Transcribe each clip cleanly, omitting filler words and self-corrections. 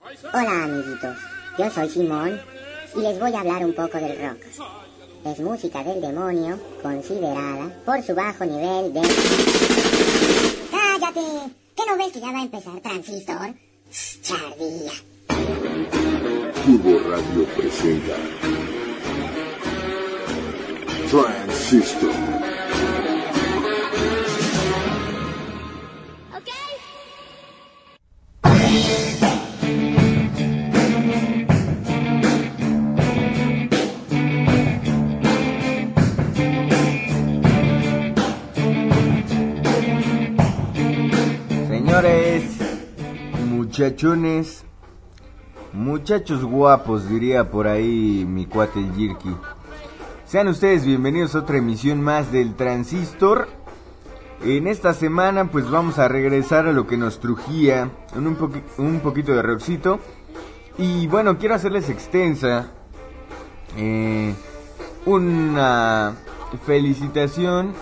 Hola amiguitos, yo soy Simón y les voy a hablar un poco del rock. Es música del demonio considerada por su bajo nivel de... ¡Cállate! ¿Qué no ves que ya va a empezar Transistor? ¡Chardilla! Cubo Radio presenta Transistor. Señores, muchachones, muchachos guapos, diría por ahí mi cuate el Jirki. Sean ustedes bienvenidos a otra emisión más del Transistor. En esta semana pues vamos a regresar a lo que nos trujía, en un poquito de rockcito. Y bueno, quiero hacerles extensa una felicitación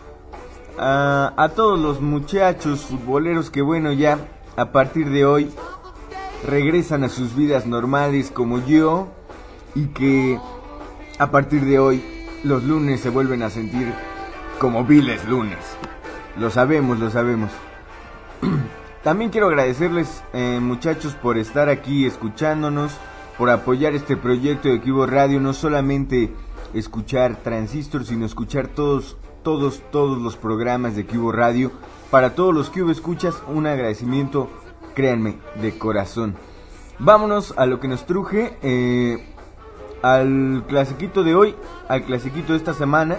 a todos los muchachos futboleros que bueno, ya a partir de hoy regresan a sus vidas normales como yo, y que a partir de hoy los lunes se vuelven a sentir como viles lunes. Lo sabemos. También quiero agradecerles, muchachos, por estar aquí escuchándonos, por apoyar este proyecto de Cubo Radio. No solamente escuchar Transistor, sino escuchar todos los programas de Cubo Radio. Para todos los Cubo escuchas, un agradecimiento, créanme, de corazón. Vámonos a lo que nos truje, al clasiquito de hoy, al clasiquito de esta semana.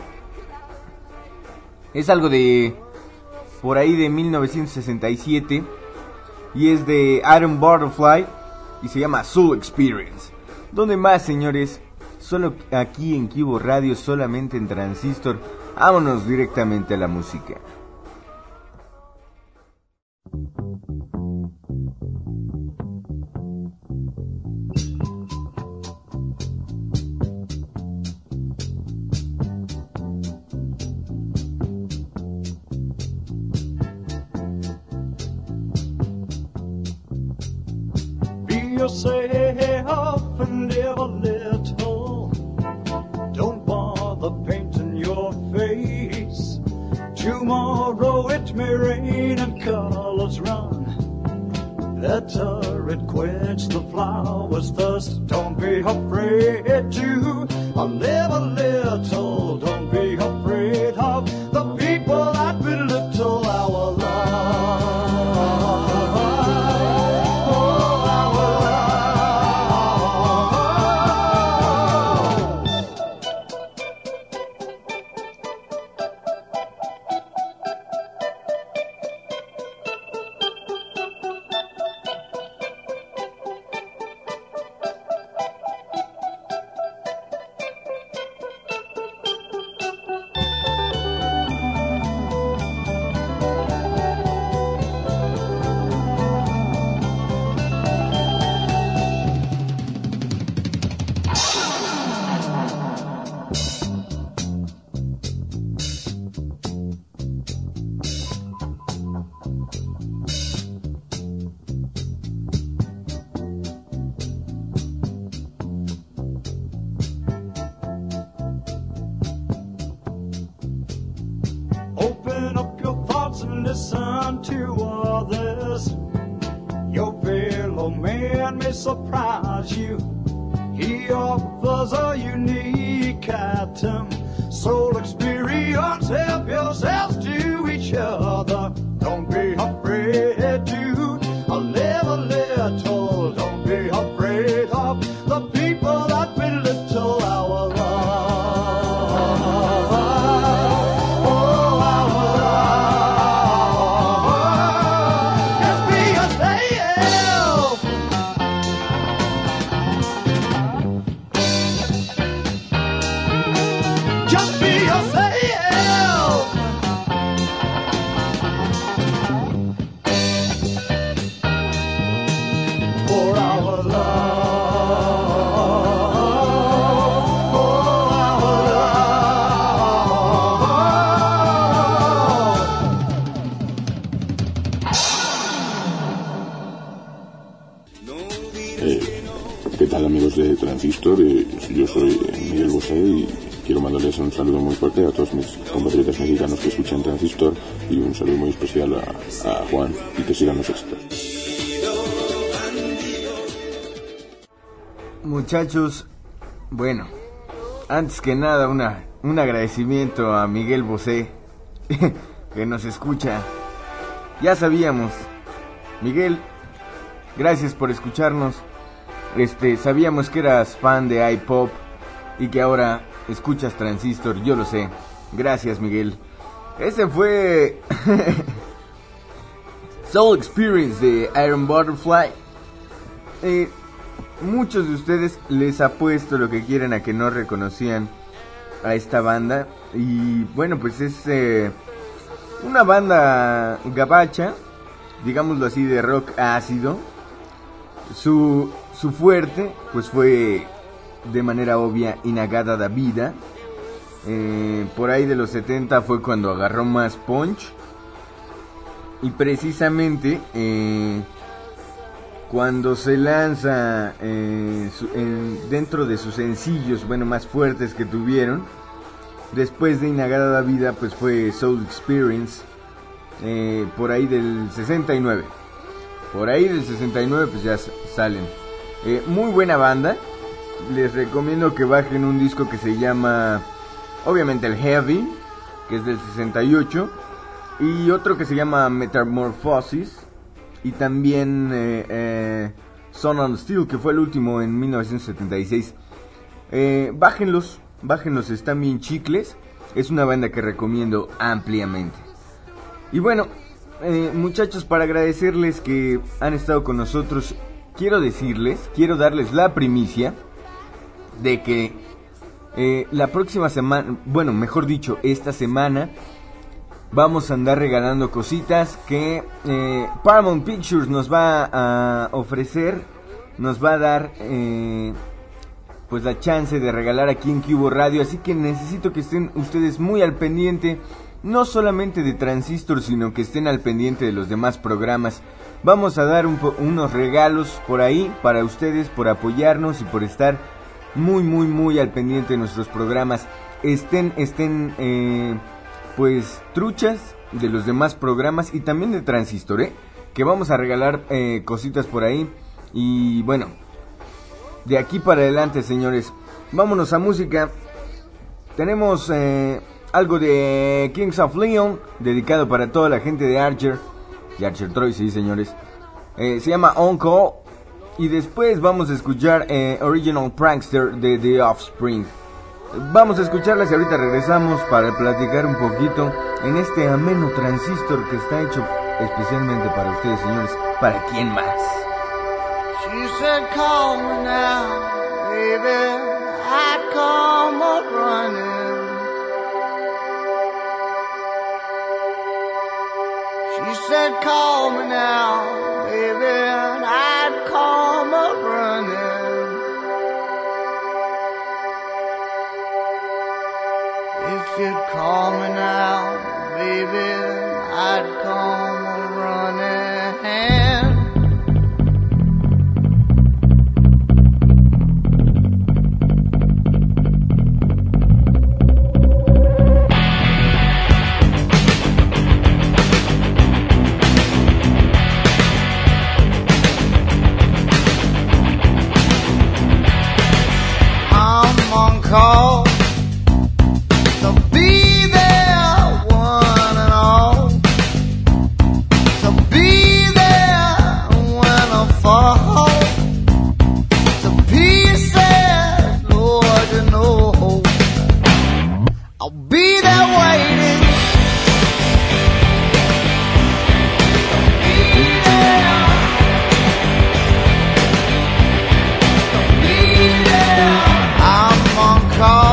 Es algo de por ahí de 1967 y es de Iron Butterfly y se llama Soul Experience. ¿Dónde más, señores? Solo aquí en Cubo Radio, solamente en Transistor. Vámonos directamente a la música. Be yourself and live a little. Don't bother painting your face. Tomorrow it may rain and colors run. Better it quench the flowers thirst. Don't be afraid to live a little. Don't be afraid of the people that belittle our love. Open up your thoughts and listen to others. Your fellow man may surprise you. He offers a unique item. Soul experience, help yourselves to each other. Don't be afraid to live a little. Don't be afraid of the people that belittle our love. Just be yourself. For our love, for our love. No ¿Qué tal, amigos de Transistor? Yo soy Miguel Bosé y quiero mandarles un saludo muy fuerte a todos mis compatriotas mexicanos que escuchan Transistor y un saludo muy especial a Juan, y que sigan los éxitos. Muchachos, bueno, antes que nada un agradecimiento a Miguel Bosé que nos escucha. Ya sabíamos, Miguel, gracias por escucharnos. Sabíamos que eras fan de iPop y que ahora escuchas Transistor, yo lo sé. Gracias, Miguel. Ese fue Soul Experience de Iron Butterfly. Muchos de ustedes les apuesto lo que quieran a que no reconocían a esta banda. Y bueno, pues es una banda gabacha, digámoslo así, de rock ácido. Su fuerte pues fue de manera obvia Inagada da Vida. Por ahí de los 70 fue cuando agarró más punch. Y precisamente cuando se lanza dentro de sus sencillos, bueno, más fuertes que tuvieron, después de Inagada da Vida, pues fue Soul Experience, por ahí del 69. Por ahí del 69 pues ya salen. Muy buena banda. Les recomiendo que bajen un disco que se llama, obviamente, el Heavy, que es del 68, y otro que se llama Metamorphosis, y también Son on Steel, que fue el último en 1976. Bájenlos, están bien chicles. Es una banda que recomiendo ampliamente. Y bueno, muchachos, para agradecerles que han estado con nosotros, quiero darles la primicia de que la próxima semana, bueno, mejor dicho, esta semana vamos a andar regalando cositas que Paramount Pictures nos va a ofrecer, nos va a dar pues la chance de regalar aquí en Cubo Radio. Así que necesito que estén ustedes muy al pendiente, no solamente de Transistor, sino que estén al pendiente de los demás programas. Vamos a dar unos regalos por ahí para ustedes, por apoyarnos y por estar muy al pendiente de nuestros programas. Estén pues truchas de los demás programas y también de Transistor, que vamos a regalar cositas por ahí. Y bueno, de aquí para adelante, señores, vámonos a música. Tenemos algo de Kings of Leon, dedicado para toda la gente de Archer Troy, sí, señores. Se llama On Call. Y después vamos a escuchar Original Prankster de The Offspring. Vamos a escucharlas y ahorita regresamos para platicar un poquito en este ameno Transistor que está hecho especialmente para ustedes, señores. ¿Para quién más? She said, call me now, baby, I'd come up running. She said, call me now, baby, and I'd come up running. If you'd call me now, baby, I'd come running. I'm on call to be there, one and all, to be there when I fall to pieces, Lord, you know, I'll be there waiting. I'll be there. I'll be there. I'm on call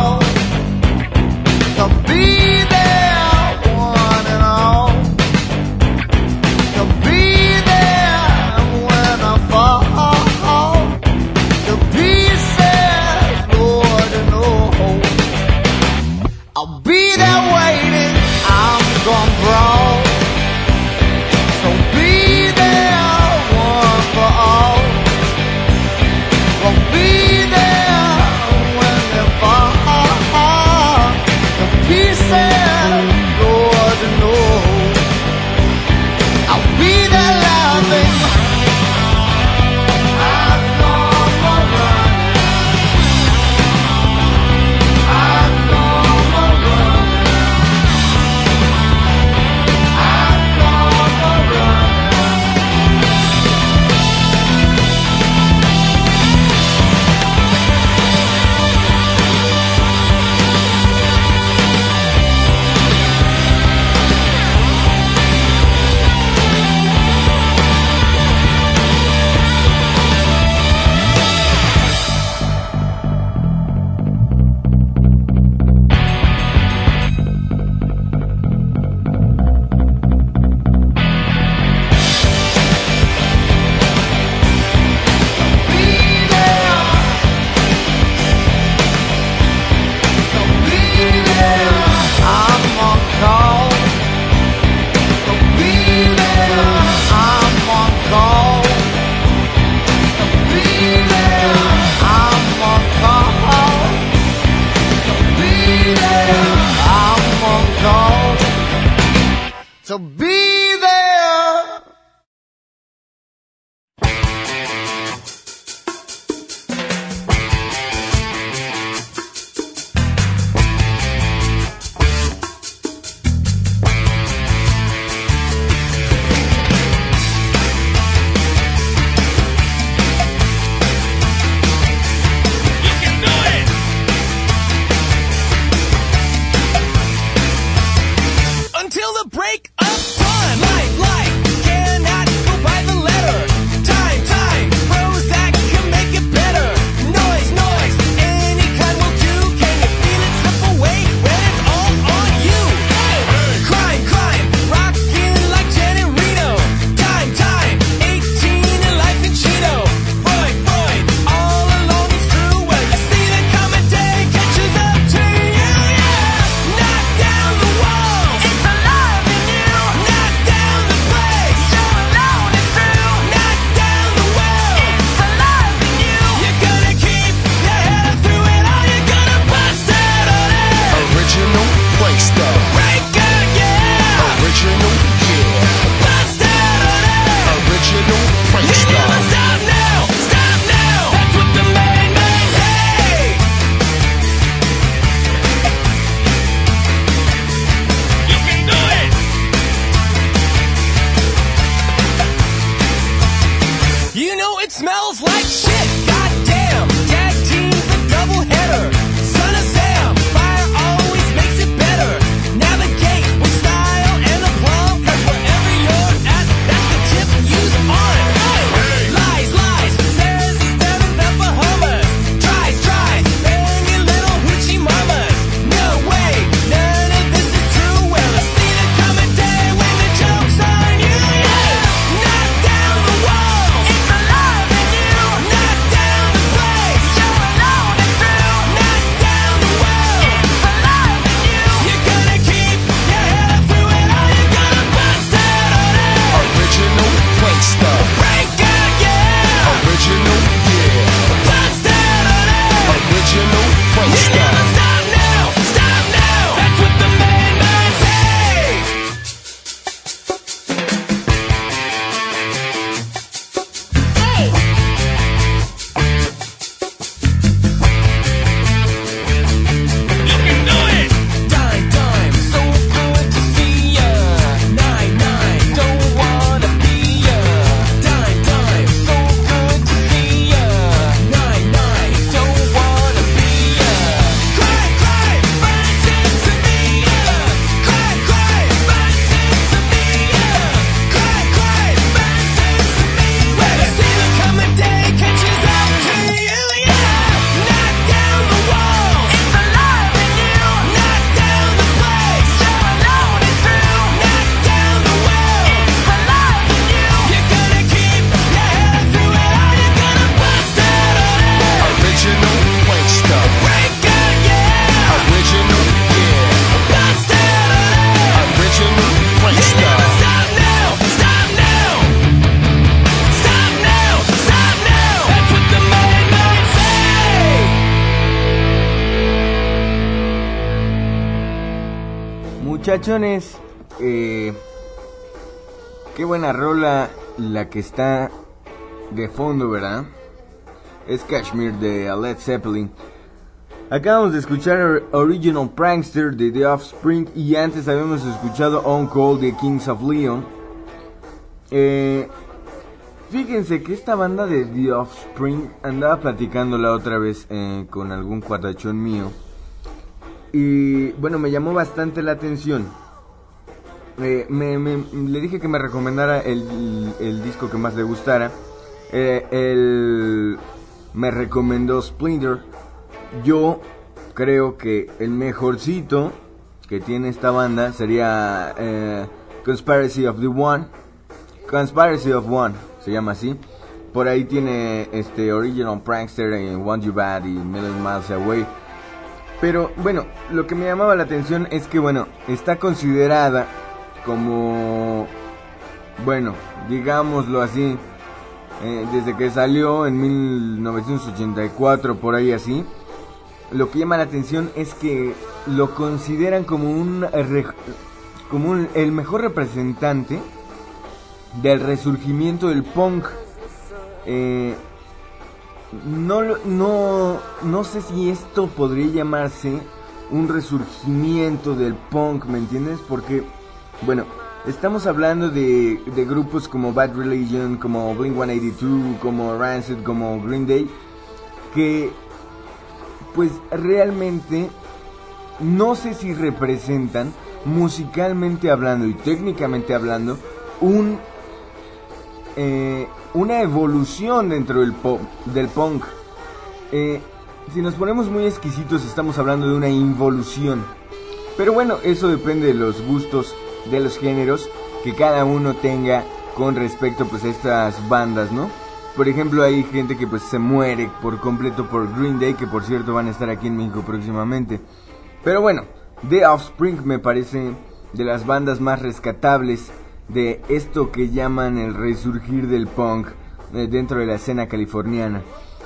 So be there. Until the break of time, life cannot go by the letter. Time, Prozac can make it better. Noise, any kind will do. Can you feel it slip away when it's all on you? Crime, rockin' like Janet Reno. Time, 18 and life in Cheeto. Freud, all alone is true. Well, you see the coming day catches up to you, yeah. Knock down the walls. It's alive in you. Knock down the place. You're alone, it's true. Knock down the world. It's alive in you. You're gonna keep your head up through it all. You're gonna bust out on it. Original Prankster. Breaker, yeah. Original, yeah. Bust out on it. Original You Prankster. never stop now. That's what the man say. You can do it. You know it smells like shit. Goddamn. Tag team the double header. Son of Sam. Fire always makes it better. Navigate with style and aplomb. 'Cause wherever you're at, that's the tip use on. Lies. Says he's down in the Bahamas. Tries. Banging little hoochie mamas. No way. None of this is true. Well, I see the coming day when the joke's on you. Yeah. Knock down the walls. It's alive in you. Knock down the place. You're alone, it's true. Knock down the world. It's alive in you. You're gonna keep your head up through it all. You're gonna bust out on it. Original Prankster. Breaker, yeah. Original, yeah. Bust out on it. Original You Prankster. never stop now. That's what the man say. You can do it. Dime, so good to see ya. Nine, don't wanna be ya. Dime, so good to see ya. Nine, don't wanna be ya. Cry, find sense of me ya. Cry, find sense of me ya. Cry, find sense of me. When I see the coming day catches up to you, yeah. Knock down the walls. It's alive in you. Knock down the place. You're alone, it's true. Knock down the world. It's alive in you. You're gonna keep your head up through it all. You're gonna bust out on it. Original Prankster. Breaker, yeah. Original, yeah. Bust out on it. Original You Prankster. never stop now. Stop now. That's what the man say. Muchachones, qué buena rola la que está de fondo, ¿verdad? Es Kashmir de Led Zeppelin. Acabamos de escuchar Original Prankster de The Offspring y antes habíamos escuchado On Call de Kings of Leon. Fíjense que esta banda de The Offspring andaba platicando la otra vez con algún cuatachón mío. Y bueno, me llamó bastante la atención. Le dije que me recomendara el disco que más le gustara. Él me recomendó Splinter. Yo creo que el mejorcito que tiene esta banda sería Conspiracy of One se llama así. Por ahí tiene Original Prankster, Want You Bad y Million Miles Away. Pero bueno, lo que me llamaba la atención es que bueno, está considerada como, bueno, digámoslo así, desde que salió en 1984, por ahí así. Lo que llama la atención es que lo consideran como como el mejor representante del resurgimiento del punk. No sé si esto podría llamarse un resurgimiento del punk, ¿me entiendes? Porque, bueno, estamos hablando de grupos como Bad Religion, como Blink-182, como Rancid, como Green Day, que pues realmente no sé si representan, musicalmente hablando y técnicamente hablando, una evolución dentro del punk. Si nos ponemos muy exquisitos, estamos hablando de una involución. Pero bueno, eso depende de los gustos, de los géneros que cada uno tenga con respecto pues a estas bandas, ¿no? Por ejemplo, hay gente que pues se muere por completo por Green Day, que por cierto van a estar aquí en México próximamente. Pero bueno, The Offspring me parece de las bandas más rescatables de esto que llaman el resurgir del punk dentro de la escena californiana.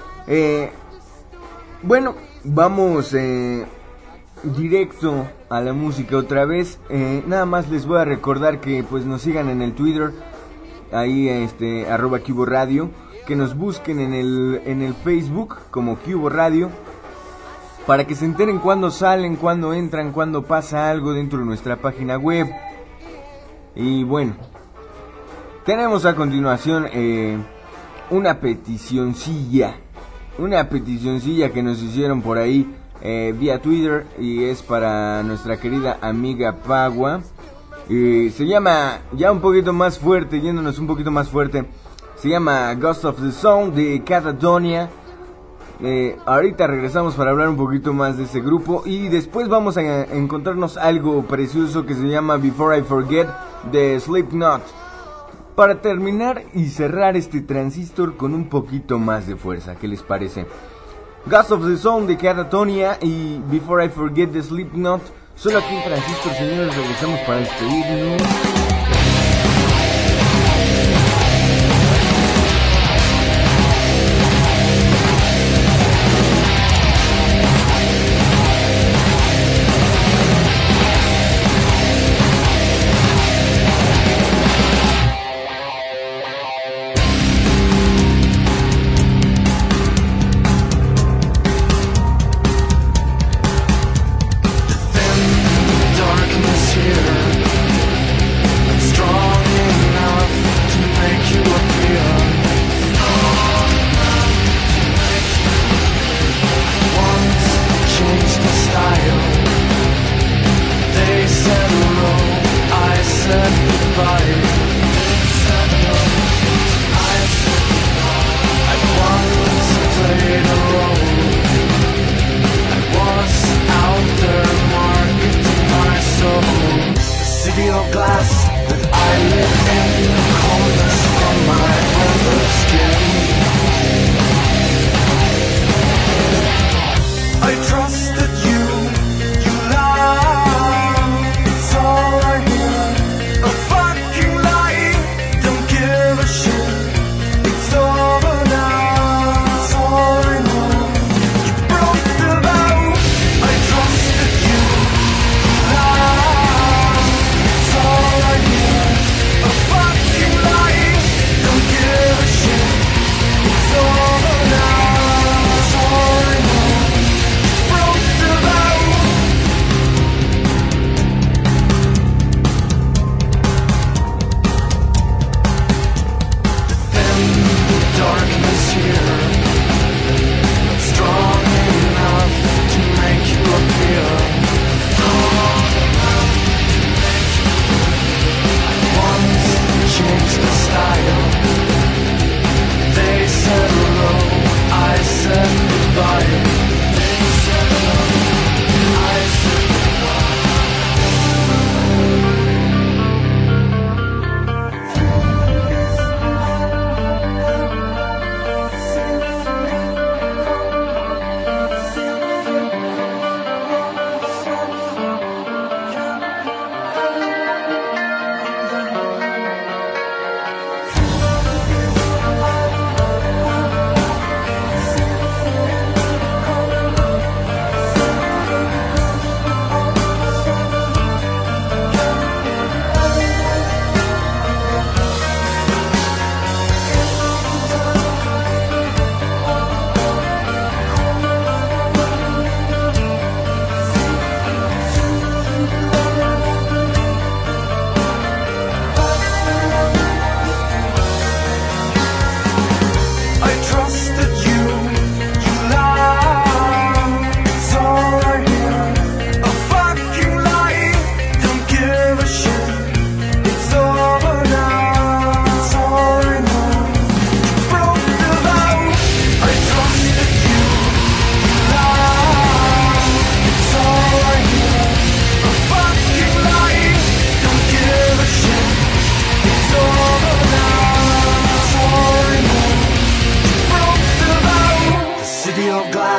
Bueno, vamos directo a la música otra vez. Nada más les voy a recordar que pues nos sigan en el Twitter, ahí @Cubo Radio, que nos busquen en el Facebook como Cubo Radio, para que se enteren cuando salen, cuando entran, cuando pasa algo dentro de nuestra página web. Y bueno, tenemos a continuación una peticioncilla que nos hicieron por ahí vía Twitter, y es para nuestra querida amiga Pagua. Se llama, ya un poquito más fuerte, yéndonos un poquito más fuerte, se llama Ghost of the Sound de Catatonia. Ahorita regresamos para hablar un poquito más de ese grupo, y después vamos a encontrarnos algo precioso que se llama Before I Forget de Slipknot, para terminar y cerrar este transistor con un poquito más de fuerza. ¿Qué les parece? Ghost of the Sound de Catatonia y Before I Forget de Slipknot, solo aquí en Transistor, señores. Regresamos para despedirnos. Darkness here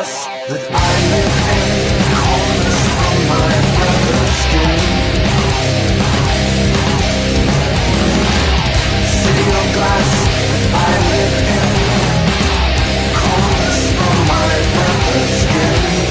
glass that I live in, corners from my brother's skin. City of glass that I live in, corners from my brother's skin.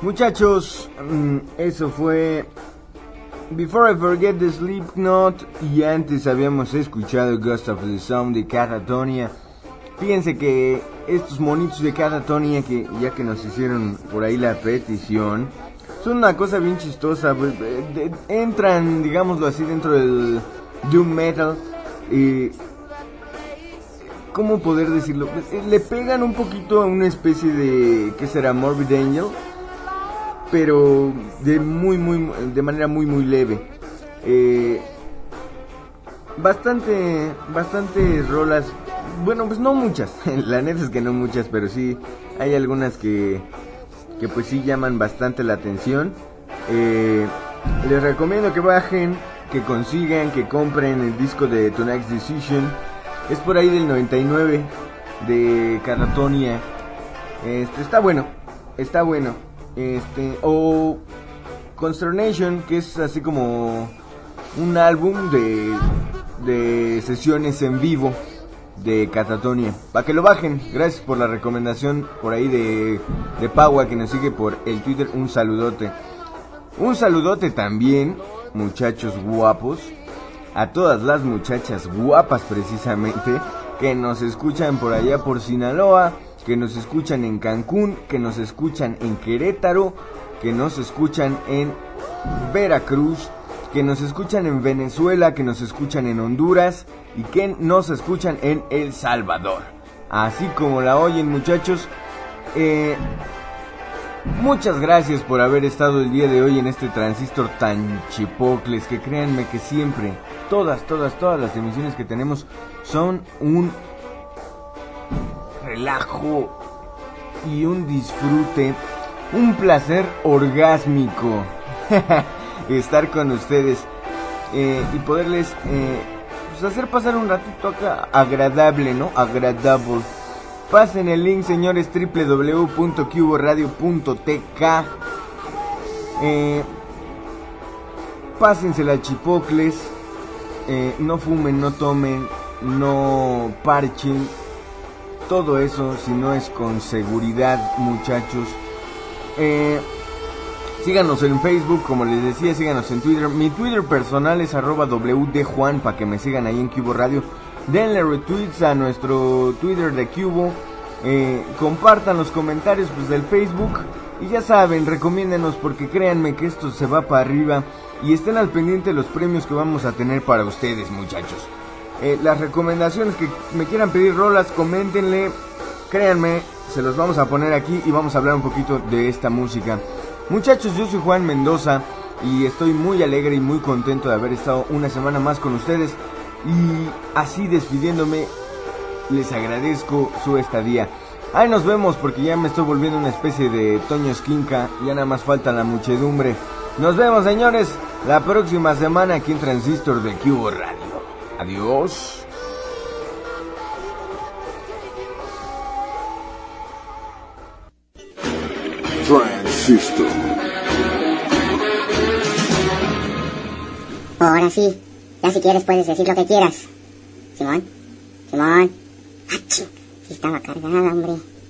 Muchachos, eso fue Before I Forget the Slipknot. Y antes habíamos escuchado Ghost of the Sound de Catatonia. Fíjense que estos monitos de Catatonia, que ya que nos hicieron por ahí la petición, son una cosa bien chistosa. Entran, digámoslo así, dentro del doom metal. ¿Cómo poder decirlo? Le pegan un poquito a una especie de, ¿qué será? Morbid Angel, pero de manera muy leve. Bastante rolas. Bueno, pues no muchas. La neta es que no muchas, pero sí hay algunas que pues sí llaman bastante la atención. Les recomiendo que bajen, que consigan, que compren el disco de Tonight's Decision. Es por ahí del 99 de Catatonia. Está bueno. O Consternation, que es así como un álbum de sesiones en vivo de Catatonia. Para que lo bajen. Gracias por la recomendación por ahí de Paua, que nos sigue por el Twitter. Un saludote. Un saludote también, muchachos guapos, a todas las muchachas guapas precisamente, que nos escuchan por allá por Sinaloa, que nos escuchan en Cancún, que nos escuchan en Querétaro, que nos escuchan en Veracruz, que nos escuchan en Venezuela, que nos escuchan en Honduras y que nos escuchan en El Salvador. Así como la oyen, muchachos. Muchas gracias por haber estado el día de hoy en este transistor tan chipocles, que créanme que siempre, todas las emisiones que tenemos son un relajo y un disfrute, un placer orgásmico estar con ustedes y poderles pues hacer pasar un ratito acá agradable, ¿no? Agradable. Pasen el link, señores, www.cuboradio.tk. Pásensela chipocles. No fumen, no tomen, no parchen. Todo eso, si no es con seguridad, muchachos. Síganos en Facebook, como les decía, síganos en Twitter. Mi Twitter personal es @wdjuan, para que me sigan ahí en Cubo Radio. Denle retweets a nuestro Twitter de Cubo. Compartan los comentarios pues del Facebook. Y ya saben, recomiéndenos, porque créanme que esto se va para arriba. Y estén al pendiente de los premios que vamos a tener para ustedes, muchachos. Las recomendaciones que me quieran pedir rolas, coméntenle. Créanme, se los vamos a poner aquí y vamos a hablar un poquito de esta música. Muchachos, yo soy Juan Mendoza y estoy muy alegre y muy contento de haber estado una semana más con ustedes. Y así despidiéndome, les agradezco su estadía. Ahí nos vemos, porque ya me estoy volviendo una especie de Toño Esquinca. Ya nada más falta la muchedumbre. Nos vemos, señores, la próxima semana aquí en Transistor de Cubo Radio. Adiós. Transistor. Ahora sí, ya si quieres puedes decir lo que quieras. Simón. ¡Achí! Sí estaba cargada, hombre.